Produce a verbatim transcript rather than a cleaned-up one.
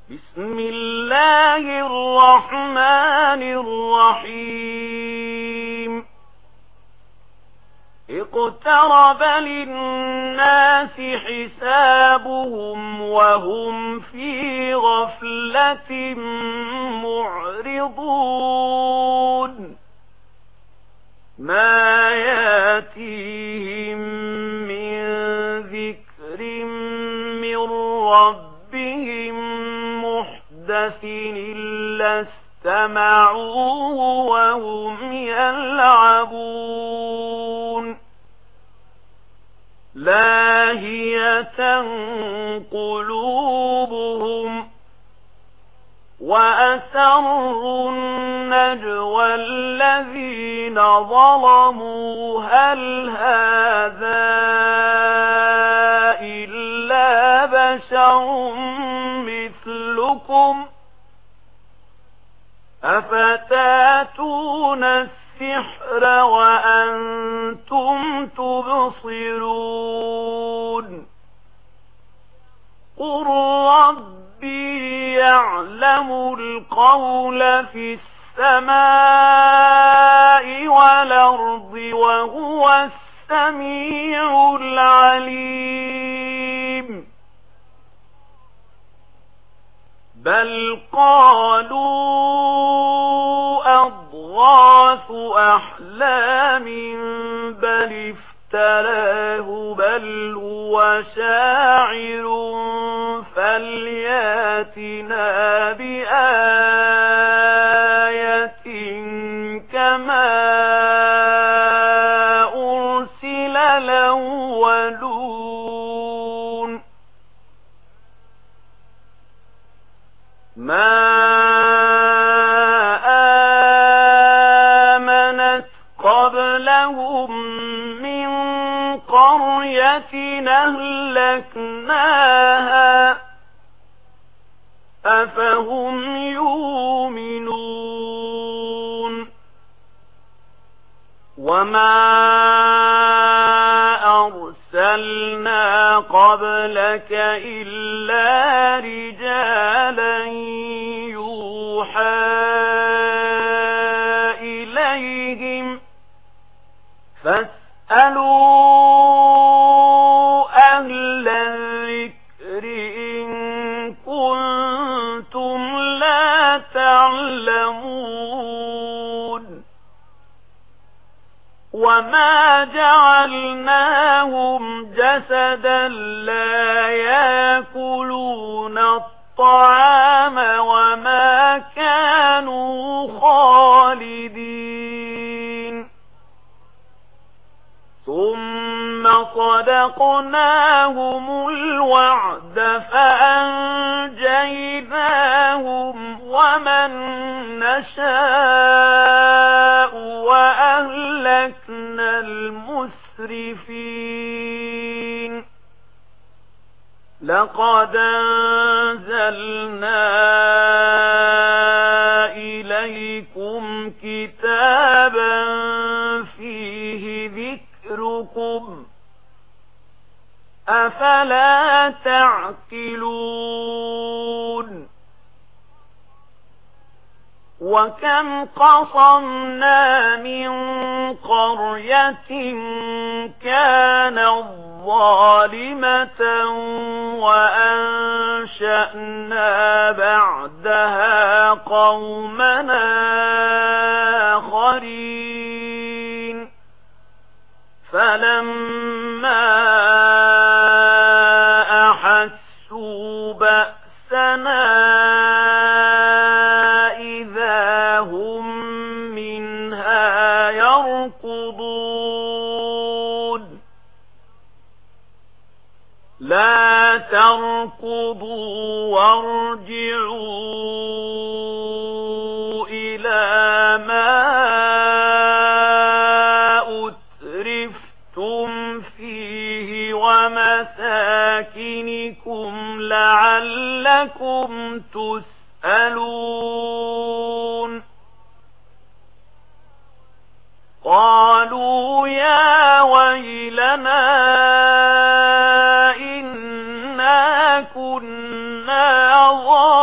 بسم الله الرحمن الرحيم اقترب للناس حسابهم وهم في غفلة معرضون ما ياتيهم من ذكر من ربهم محدث إلا استمعوه وهم يلعبون لاهية قلوبهم وأسروا النجوى الذين ظلموا هل هذا إلا بشر مثلكم أفتاتون السحر وأنتم تبصرون قل ربي يعلم القول في السماء والأرض وهو السميع العليم بل قالوا أضغاث أحلام بل افتراه بل هو شاعر فلياتنا بآية كما أرسل الأولون ما آمنت قبلهم من قرية أهلكناها أفهم يؤمنون وما أرسلنا قبلك إلا رجالا يوحى إليهم فاسألوا أهل الذكر إن كنتم لا تعلمون وما جعلناهم جسدا لا يأكلون الطعام وما كانوا خالدين ثم صدقناهم الوعد فأنجيناهم ومن نشاء وأهلكنا المسرفين لقد أنزلنا إليكم كتابا فيه ذكركم أفلا تعقلون وكم قصمنا من قرية كانت ظالمة وأنشأنا بعدها قومنا آخرين فلما أحسوا بأسنا إذا هم منها يركضون لا تركضوا وارجعوا إلى ما أترفتم فيه ومساكنكم لعلكم تسألون قالوا يا ويلنا إنا كنا ظالمين